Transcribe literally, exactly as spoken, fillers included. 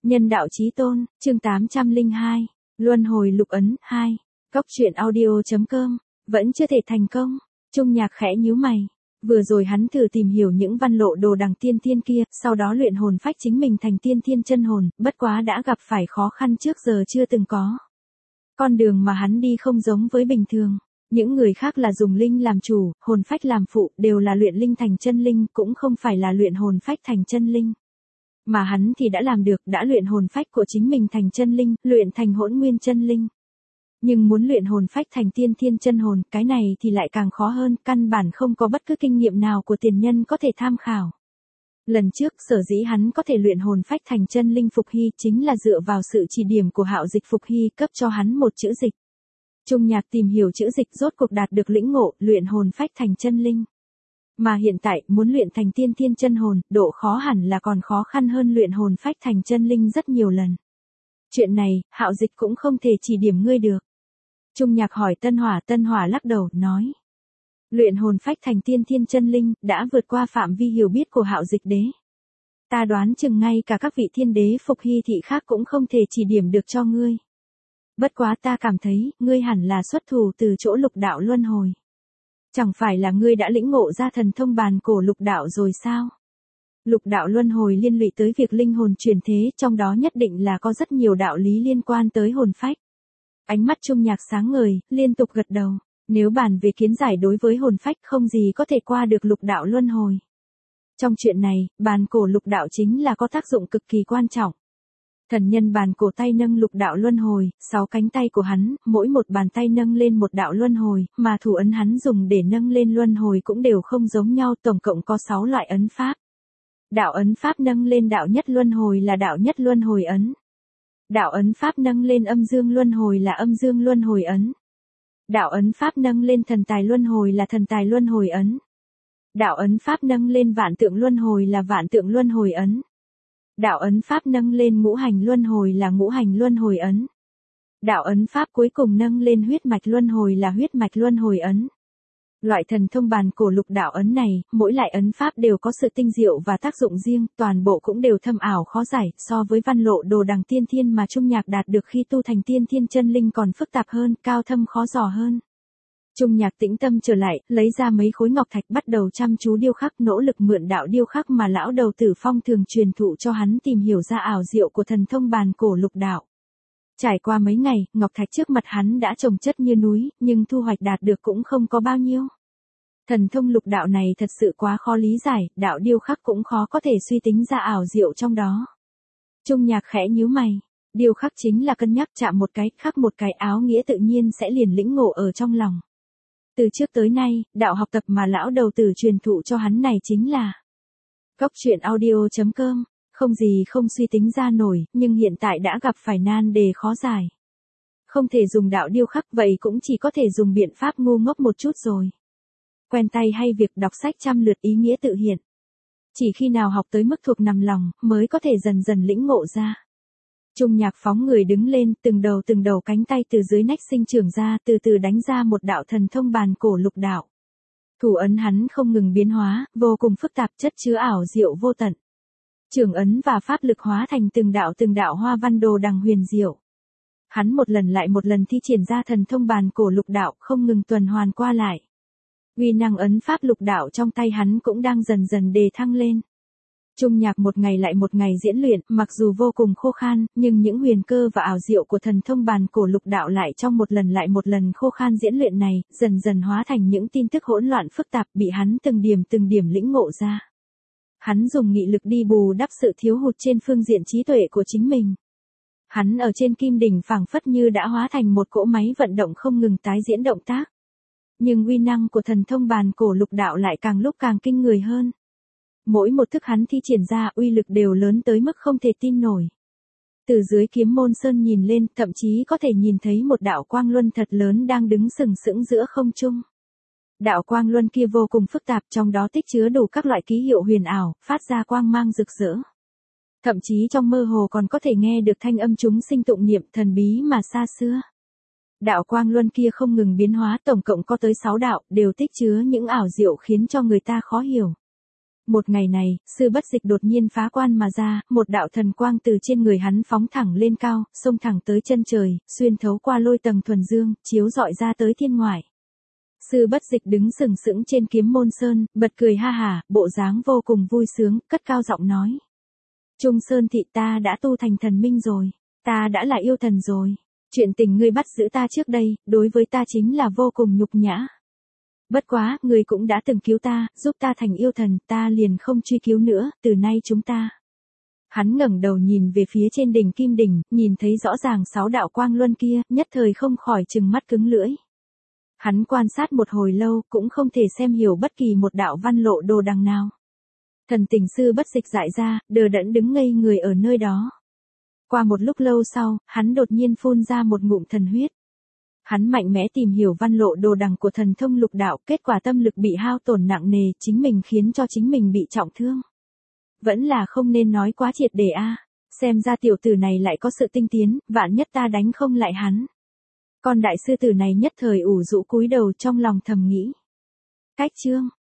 Nhân đạo chí tôn, chương tám trăm lẻ hai, Luân hồi lục ấn, hai. Cốc truyện audio.com, vẫn chưa thể thành công. Trung Nhạc khẽ nhíu mày. Vừa rồi hắn thử tìm hiểu những văn lộ đồ đằng tiên thiên kia, sau đó luyện hồn phách chính mình thành tiên thiên chân hồn, bất quá đã gặp phải khó khăn trước giờ chưa từng có. Con đường mà hắn đi không giống với bình thường. Những người khác là dùng linh làm chủ, hồn phách làm phụ, đều là luyện linh thành chân linh, cũng không phải là luyện hồn phách thành chân linh. Mà hắn thì đã làm được, đã luyện hồn phách của chính mình thành chân linh, luyện thành hỗn nguyên chân linh. Nhưng muốn luyện hồn phách thành tiên thiên chân hồn, cái này thì lại càng khó hơn, căn bản không có bất cứ kinh nghiệm nào của tiền nhân có thể tham khảo. Lần trước, sở dĩ hắn có thể luyện hồn phách thành chân linh Phục Hy chính là dựa vào sự chỉ điểm của Hạo Dịch Phục Hy cấp cho hắn một chữ dịch. Trung Nhạc tìm hiểu chữ dịch rốt cuộc đạt được lĩnh ngộ, luyện hồn phách thành chân linh. Mà hiện tại, muốn luyện thành tiên thiên chân hồn, độ khó hẳn là còn khó khăn hơn luyện hồn phách thành chân linh rất nhiều lần. Chuyện này, Hạo Dịch cũng không thể chỉ điểm ngươi được. Trung Nhạc hỏi Tân Hỏa, Tân Hỏa lắc đầu, nói. Luyện hồn phách thành tiên thiên chân linh, đã vượt qua phạm vi hiểu biết của Hạo Dịch đế. Ta đoán chừng ngay cả các vị thiên đế Phục Hy thị khác cũng không thể chỉ điểm được cho ngươi. Bất quá ta cảm thấy, ngươi hẳn là xuất thủ từ chỗ lục đạo luân hồi. Chẳng phải là ngươi đã lĩnh ngộ ra thần thông bàn cổ lục đạo rồi sao? Lục đạo luân hồi liên lụy tới việc linh hồn truyền thế, trong đó nhất định là có rất nhiều đạo lý liên quan tới hồn phách. Ánh mắt Trung Nhạc sáng ngời, liên tục gật đầu. Nếu bàn về kiến giải đối với hồn phách không gì có thể qua được lục đạo luân hồi. Trong chuyện này, bàn cổ lục đạo chính là có tác dụng cực kỳ quan trọng. Thần nhân bàn cổ tay nâng lục đạo luân hồi, sáu cánh tay của hắn, mỗi một bàn tay nâng lên một đạo luân hồi, mà thủ ấn hắn dùng để nâng lên luân hồi cũng đều không giống nhau, tổng cộng có sáu loại ấn pháp. Đạo ấn pháp nâng lên đạo nhất luân hồi là đạo nhất luân hồi ấn. Đạo ấn pháp nâng lên âm dương luân hồi là âm dương luân hồi ấn. Đạo ấn pháp nâng lên thần tài luân hồi là thần tài luân hồi ấn. Đạo ấn pháp nâng lên vạn tượng luân hồi là vạn tượng luân hồi ấn. Đạo ấn pháp nâng lên ngũ hành luân hồi là ngũ hành luân hồi ấn. Đạo ấn pháp cuối cùng nâng lên huyết mạch luân hồi là huyết mạch luân hồi ấn. Loại thần thông bàn cổ lục đạo ấn này, mỗi loại ấn pháp đều có sự tinh diệu và tác dụng riêng, toàn bộ cũng đều thâm ảo khó giải, so với văn lộ đồ đằng tiên thiên mà Trung Nhạc đạt được khi tu thành tiên thiên chân linh còn phức tạp hơn, cao thâm khó dò hơn. Trung Nhạc tĩnh tâm trở lại, lấy ra mấy khối ngọc thạch bắt đầu chăm chú điêu khắc, nỗ lực mượn đạo điêu khắc mà lão đầu Tử Phong thường truyền thụ cho hắn tìm hiểu ra ảo diệu của thần thông bàn cổ lục đạo. Trải qua mấy ngày, ngọc thạch trước mặt hắn đã chồng chất như núi, nhưng thu hoạch đạt được cũng không có bao nhiêu. Thần thông lục đạo này thật sự quá khó lý giải, đạo điêu khắc cũng khó có thể suy tính ra ảo diệu trong đó. Trung Nhạc khẽ nhíu mày, điêu khắc chính là cân nhắc, chạm một cái, khắc một cái, áo nghĩa tự nhiên sẽ liền lĩnh ngộ ở trong lòng. Từ trước tới nay, đạo học tập mà lão đầu tử truyền thụ cho hắn này chính là Cốc truyện audio.com, không gì không suy tính ra nổi, nhưng hiện tại đã gặp phải nan đề khó giải. Không thể dùng đạo điêu khắc, vậy cũng chỉ có thể dùng biện pháp ngu ngốc một chút rồi. Quen tay hay việc đọc sách trăm lượt ý nghĩa tự hiện. Chỉ khi nào học tới mức thuộc nằm lòng, mới có thể dần dần lĩnh ngộ ra. Trung Nhạc phóng người đứng lên, từng đầu từng đầu cánh tay từ dưới nách sinh trưởng ra, từ từ đánh ra một đạo thần thông bàn cổ lục đạo. Thủ ấn hắn không ngừng biến hóa, vô cùng phức tạp, chất chứa ảo diệu vô tận. Trường ấn và pháp lực hóa thành từng đạo từng đạo hoa văn đồ đằng huyền diệu. Hắn một lần lại một lần thi triển ra thần thông bàn cổ lục đạo, không ngừng tuần hoàn qua lại. Uy năng ấn pháp lục đạo trong tay hắn cũng đang dần dần đề thăng lên. Trung Nhạc một ngày lại một ngày diễn luyện, mặc dù vô cùng khô khan, nhưng những huyền cơ và ảo diệu của thần thông bàn cổ lục đạo lại trong một lần lại một lần khô khan diễn luyện này, dần dần hóa thành những tin tức hỗn loạn phức tạp bị hắn từng điểm từng điểm lĩnh ngộ ra. Hắn dùng nghị lực đi bù đắp sự thiếu hụt trên phương diện trí tuệ của chính mình. Hắn ở trên kim đỉnh phảng phất như đã hóa thành một cỗ máy vận động không ngừng tái diễn động tác. Nhưng uy năng của thần thông bàn cổ lục đạo lại càng lúc càng kinh người hơn. Mỗi một thức hắn thi triển ra uy lực đều lớn tới mức không thể tin nổi. Từ dưới kiếm môn sơn nhìn lên, thậm chí có thể nhìn thấy một đạo quang luân thật lớn đang đứng sừng sững giữa không trung. Đạo quang luân kia vô cùng phức tạp, trong đó tích chứa đủ các loại ký hiệu huyền ảo, phát ra quang mang rực rỡ. Thậm chí trong mơ hồ còn có thể nghe được thanh âm chúng sinh tụng niệm thần bí mà xa xưa. Đạo quang luân kia không ngừng biến hóa, tổng cộng có tới sáu đạo, đều tích chứa những ảo diệu khiến cho người ta khó hiểu. Một ngày này, sư bất dịch đột nhiên phá quan mà ra, một đạo thần quang từ trên người hắn phóng thẳng lên cao, xông thẳng tới chân trời, xuyên thấu qua lôi tầng thuần dương, chiếu rọi ra tới thiên ngoại. Sư bất dịch đứng sừng sững trên kiếm môn sơn, bật cười ha hả, bộ dáng vô cùng vui sướng, cất cao giọng nói. Trung Sơn thị ta đã tu thành thần minh rồi, ta đã là yêu thần rồi. Chuyện tình ngươi bắt giữ ta trước đây, đối với ta chính là vô cùng nhục nhã. Bất quá, ngươi cũng đã từng cứu ta, giúp ta thành yêu thần, ta liền không truy cứu nữa, từ nay chúng ta. Hắn ngẩng đầu nhìn về phía trên đỉnh kim đỉnh, nhìn thấy rõ ràng sáu đạo quang luân kia, nhất thời không khỏi trừng mắt cứng lưỡi. Hắn quan sát một hồi lâu, cũng không thể xem hiểu bất kỳ một đạo văn lộ đồ đằng nào. Thần tình sư bất dịch dại ra, đờ đẫn đứng ngây người ở nơi đó. Qua một lúc lâu sau, hắn đột nhiên phun ra một ngụm thần huyết. Hắn mạnh mẽ tìm hiểu văn lộ đồ đằng của thần thông lục đạo, kết quả tâm lực bị hao tổn nặng nề, chính mình khiến cho chính mình bị trọng thương. Vẫn là không nên nói quá triệt để a, xem ra tiểu tử này lại có sự tinh tiến, vạn nhất ta đánh không lại hắn. Con đại sư tử này nhất thời ủ rũ cúi đầu trong lòng thầm nghĩ. Cách chương